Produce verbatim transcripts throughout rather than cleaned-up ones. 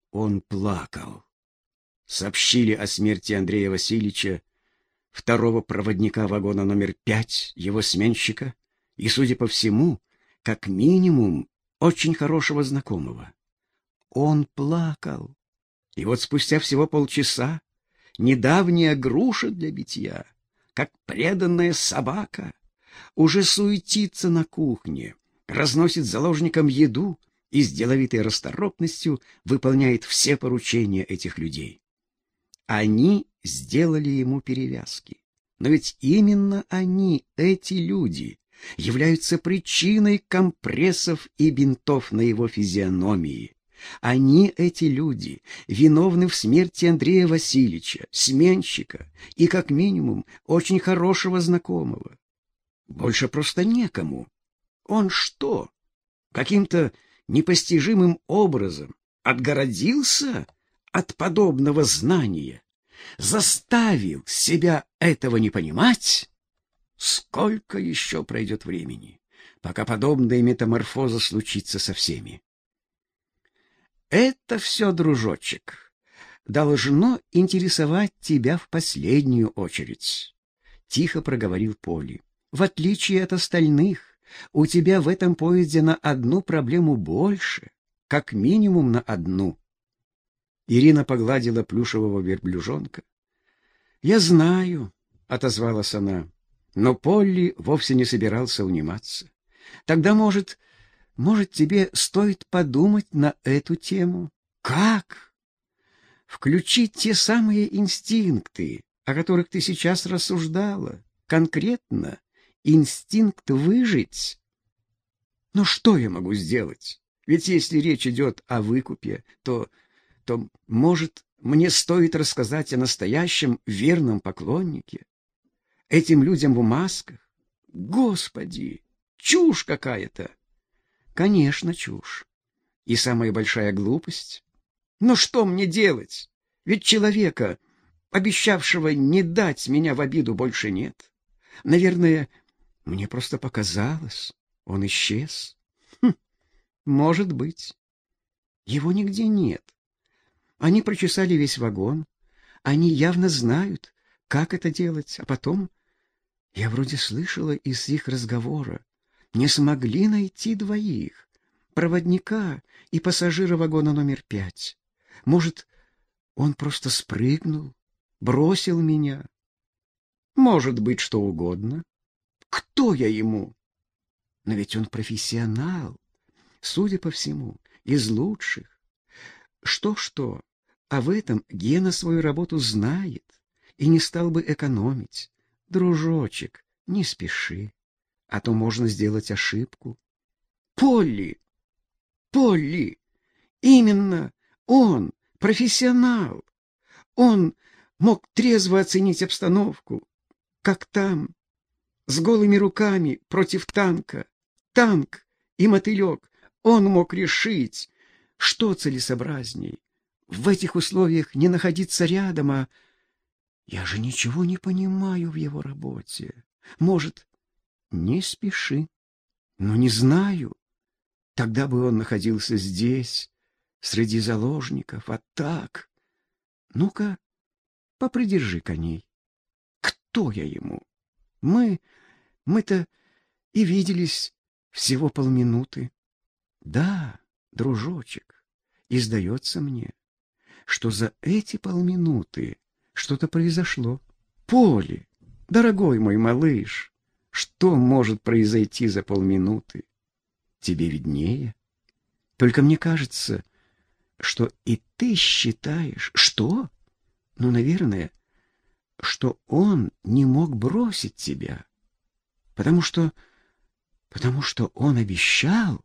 Он плакал. Сообщили о смерти Андрея Васильевича, второго проводника вагона номер пять, его сменщика, и, судя по всему, как минимум, очень хорошего знакомого. Он плакал. И вот спустя всего полчаса недавняя груша для битья, как преданная собака, уже суетится на кухне, разносит заложникам еду и с деловитой расторопностью выполняет все поручения этих людей. Они сделали ему перевязки. Но ведь именно они, эти люди, являются причиной компрессов и бинтов на его физиономии. Они, эти люди, виновны в смерти Андрея Васильевича, сменщика и, как минимум, очень хорошего знакомого. Больше просто некому. Он что, каким-то непостижимым образом отгородился от подобного знания, заставил себя этого не понимать? Сколько еще пройдет времени, пока подобная метаморфоза случится со всеми? Это все, дружочек, должно интересовать тебя в последнюю очередь, — тихо проговорил Поли. В отличие от остальных, у тебя в этом поезде на одну проблему больше, как минимум на одну. Ирина погладила плюшевого верблюжонка. — Я знаю, — отозвалась она, но Полли вовсе не собирался униматься. — Тогда, может, может, тебе стоит подумать на эту тему? Как? Включить те самые инстинкты, о которых ты сейчас рассуждала, конкретно инстинкт выжить. Но что я могу сделать? Ведь если речь идет о выкупе, то, то, может, мне стоит рассказать о настоящем верном поклоннике? Этим людям в масках? Господи, чушь какая-то! Конечно, чушь. И самая большая глупость. Но что мне делать? Ведь человека, обещавшего не дать меня в обиду, больше нет. Наверное, мне просто показалось, он исчез. Хм, может быть. Его нигде нет. Они прочесали весь вагон. Они явно знают, как это делать. А потом, я вроде слышала из их разговора, не смогли найти двоих, проводника и пассажира вагона номер пять. Может, он просто спрыгнул, бросил меня? Может быть, что угодно. Кто я ему? Но ведь он профессионал, судя по всему, из лучших. Что-что, а в этом Гена свою работу знает и не стал бы экономить. Дружочек, не спеши, а то можно сделать ошибку. Полли! Полли! Именно он, профессионал. Он мог трезво оценить обстановку, как там, с голыми руками против танка. Танк и мотылек. Он мог решить, что целесообразней. В этих условиях не находиться рядом, а... Я же ничего не понимаю в его работе. Может, не спеши. Но не знаю. Тогда бы он находился здесь, среди заложников, а так... Ну-ка, попридержи коней. Кто я ему? Мы... Мы-то и виделись всего полминуты. Да, дружочек, и сдается мне, что за эти полминуты что-то произошло. Поле, дорогой мой малыш, что может произойти за полминуты? Тебе виднее. Только мне кажется, что и ты считаешь... Что? Ну, наверное, что он не мог бросить тебя, потому что... потому что он обещал.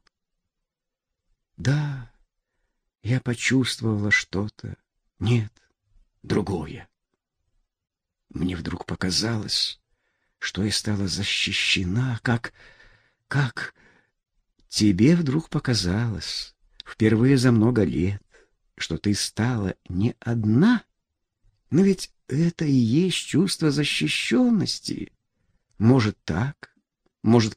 Да, я почувствовала что-то. Нет, другое. Мне вдруг показалось, что я стала защищена, как... как... Тебе вдруг показалось, впервые за много лет, что ты стала не одна. Но ведь это и есть чувство защищенности. Может, так, может,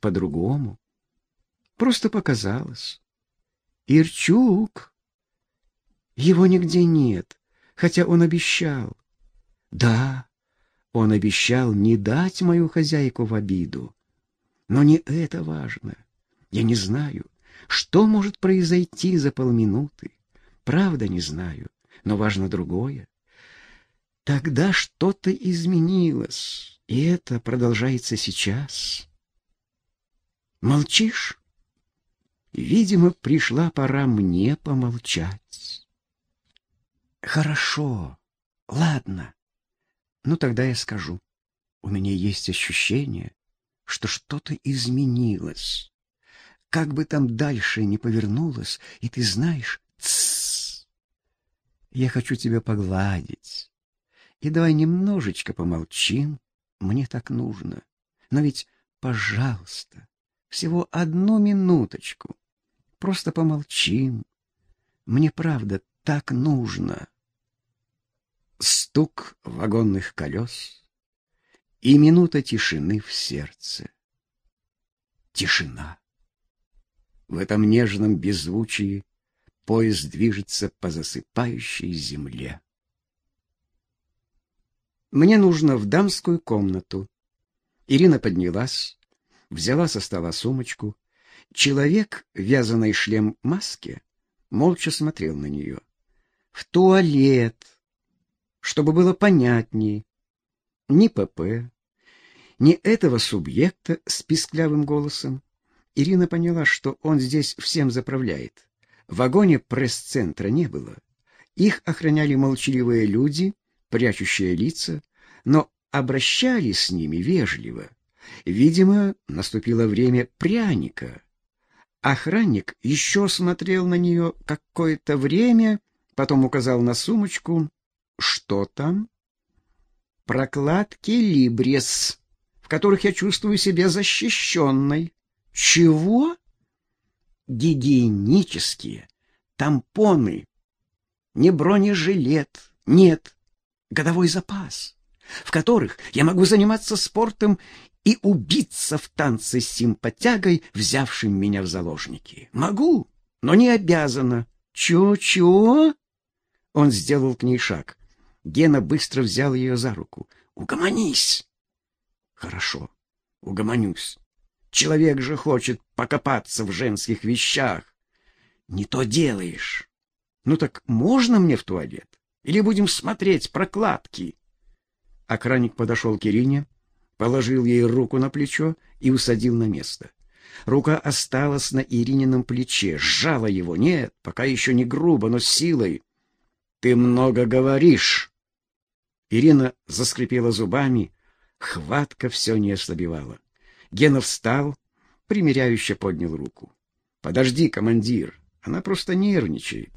Его нигде нет, хотя он обещал. Да, он обещал не дать мою хозяйку в обиду. Но не это важно. Я не знаю, что может произойти за полминуты. Правда, не знаю, но важно другое. Тогда что-то изменилось, и это продолжается сейчас. Молчишь? Видимо, пришла пора мне помолчать. Хорошо, ладно. Ну, тогда я скажу. У меня есть ощущение, что что-то изменилось. Как бы там дальше ни повернулось, и ты знаешь, тссс, я хочу тебя погладить. И давай немножечко помолчим, мне так нужно. Но ведь, пожалуйста, всего одну минуточку. Просто помолчим. Мне правда так нужно. Стук вагонных колес и минута тишины в сердце. Тишина. В этом нежном беззвучии поезд движется по засыпающей земле. Мне нужно в дамскую комнату. Ирина поднялась, взяла со стола сумочку. Человек в вязаной шлем-маске молча смотрел на нее. В туалет, чтобы было понятнее. Ни ПП, ни этого субъекта с писклявым голосом. Ирина поняла, что он здесь всем заправляет. В вагоне пресс-центра не было. Их охраняли молчаливые люди, прячущие лица, но обращались с ними вежливо. Видимо, наступило время пряника. Охранник еще смотрел на нее какое-то время, потом указал на сумочку. Что там? Прокладки Либрес, в которых я чувствую себя защищенной. Чего? Гигиенические тампоны. Не бронежилет, нет, годовой запас, в которых я могу заниматься спортом и убиться в танце с симпатягой, взявшим меня в заложники. Могу, но не обязана. Чё-чё? Он сделал к ней шаг. Гена быстро взял ее за руку. Угомонись. Хорошо, угомонюсь. Человек же хочет покопаться в женских вещах. Не то делаешь. Ну так можно мне в туалет? Или будем смотреть прокладки? Охранник подошел к Ирине, положил ей руку на плечо и усадил на место. Рука осталась на Иринином плече, сжала его. Нет, пока еще не грубо, но с силой. Ты много говоришь. Ирина заскрипела зубами, хватка все не ослабевала. Гена встал, примиряюще поднял руку. Подожди, командир, она просто нервничает.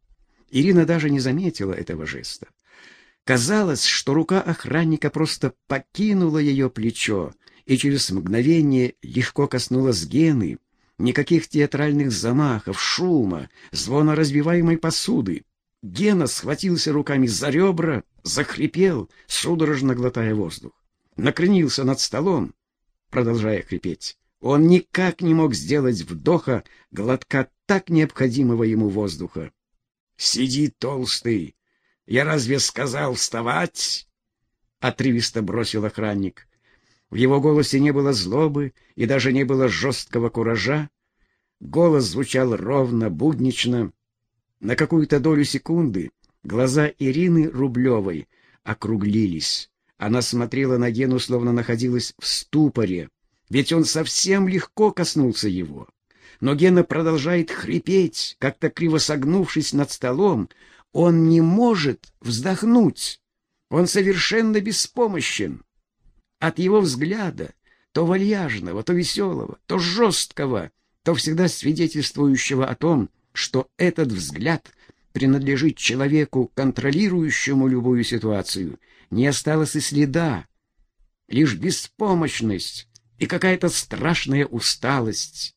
Ирина даже не заметила этого жеста. Казалось, что рука охранника просто покинула ее плечо и через мгновение легко коснулась Гены. Никаких театральных замахов, шума, звона разбиваемой посуды. Гена схватился руками за ребра, захрипел, судорожно глотая воздух. Накренился над столом, продолжая хрипеть. Он никак не мог сделать вдоха, глотка так необходимого ему воздуха. «Сиди, толстый! Я разве сказал вставать?» Отрывисто бросил охранник. В его голосе не было злобы и даже не было жесткого куража. Голос звучал ровно, буднично. На какую-то долю секунды глаза Ирины Рублевой округлились. Она смотрела на Гену, словно находилась в ступоре. Ведь он совсем легко коснулся его. Но Гена продолжает хрипеть, как-то криво согнувшись над столом. Он не может вздохнуть. Он совершенно беспомощен. От его взгляда, то вальяжного, то веселого, то жесткого, то всегда свидетельствующего о том, что этот взгляд принадлежит человеку, контролирующему любую ситуацию, не осталось и следа. Лишь беспомощность и какая-то страшная усталость.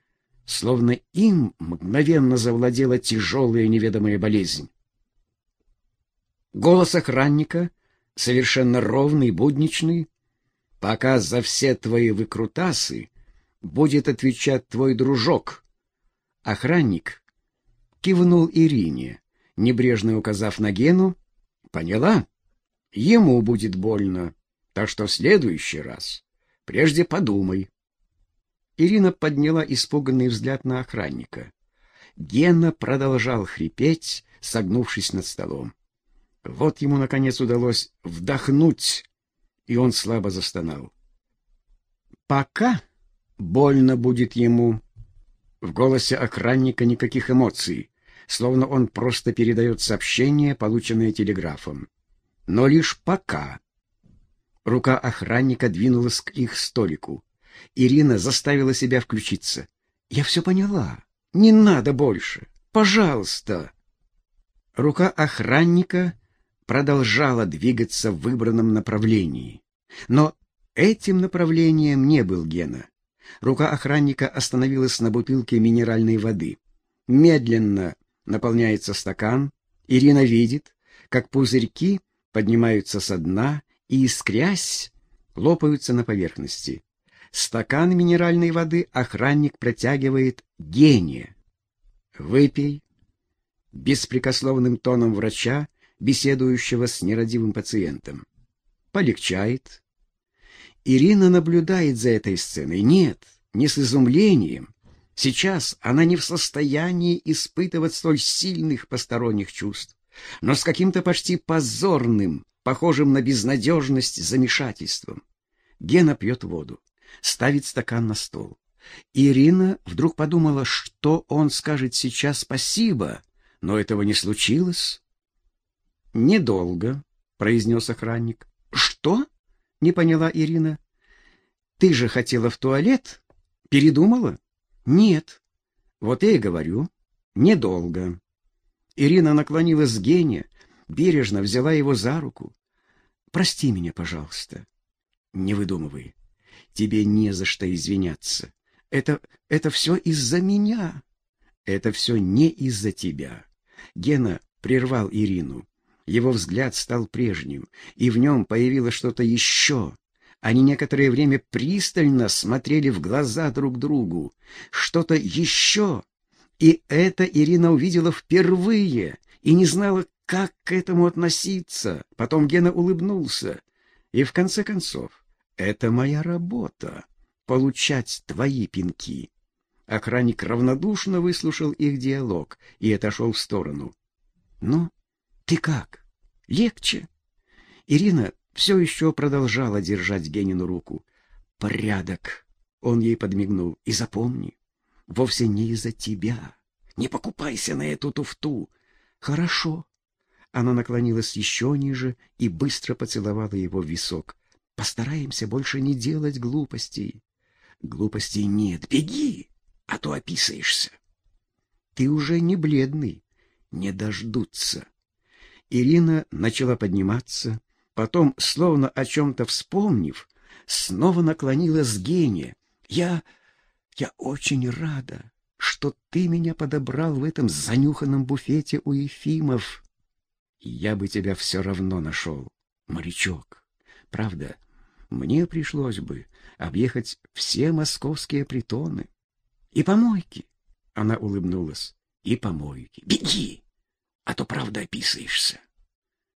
Словно им мгновенно завладела тяжелая неведомая болезнь. Голос охранника, совершенно ровный, будничный. «Пока за все твои выкрутасы будет отвечать твой дружок». Охранник кивнул Ирине, небрежно указав на Гену. Поняла? Ему будет больно, так что в следующий раз прежде подумай. Ирина подняла испуганный взгляд на охранника. Гена продолжал хрипеть, согнувшись над столом. Вот ему, наконец, удалось вдохнуть, и он слабо застонал. «Пока больно будет ему». В голосе охранника никаких эмоций, словно он просто передает сообщение, полученное телеграфом. Но лишь пока. Рука охранника двинулась к их столику. Ирина заставила себя включиться. «Я все поняла. Не надо больше. Пожалуйста». Рука охранника продолжала двигаться в выбранном направлении. Но этим направлением не был Гена. Рука охранника остановилась на бутылке минеральной воды. Медленно наполняется стакан. Ирина видит, как пузырьки поднимаются со дна и, искрясь, лопаются на поверхности. Стакан минеральной воды охранник протягивает Гене. «Выпей», — беспрекословным тоном врача, беседующего с нерадивым пациентом. «Полегчает». Ирина наблюдает за этой сценой. Нет, не с изумлением. Сейчас она не в состоянии испытывать столь сильных посторонних чувств, но с каким-то почти позорным, похожим на безнадежность, замешательством. Гена пьет воду, ставит стакан на стол. Ирина вдруг подумала, что он скажет сейчас спасибо, но этого не случилось. «Недолго», — произнес охранник. «Что?» — не поняла Ирина. «Ты же хотела в туалет? Передумала?» «Нет». «Вот я и говорю. Недолго». Ирина наклонилась к Гене, бережно взяла его за руку. «Прости меня, пожалуйста». «Не выдумывай. Тебе не за что извиняться. Это, это все из-за меня». «Это все не из-за тебя». Гена прервал Ирину. Его взгляд стал прежним, и в нем появилось что-то еще. Они некоторое время пристально смотрели в глаза друг другу. Что-то еще. И это Ирина увидела впервые и не знала, как к этому относиться. Потом Гена улыбнулся. И в конце концов, это моя работа — получать твои пинки. Охранник равнодушно выслушал их диалог и отошел в сторону. «Ну, ты как? Легче?» Ирина все еще продолжала держать Генину руку. «Порядок!» — он ей подмигнул. «И запомни, вовсе не из-за тебя. Не покупайся на эту туфту». «Хорошо». Она наклонилась еще ниже и быстро поцеловала его в висок. «Постараемся больше не делать глупостей». «Глупостей нет. Беги, а то описаешься». «Ты уже не бледный. Не дождутся». Ирина начала подниматься, потом, словно о чем-то вспомнив, снова наклонилась к Гене. «Я... я очень рада, что ты меня подобрал в этом занюханном буфете у Ефимов. Я бы тебя все равно нашел, морячок. Правда, мне пришлось бы объехать все московские притоны. И помойки». Она улыбнулась. «И помойки. Беги, а то правда описаешься».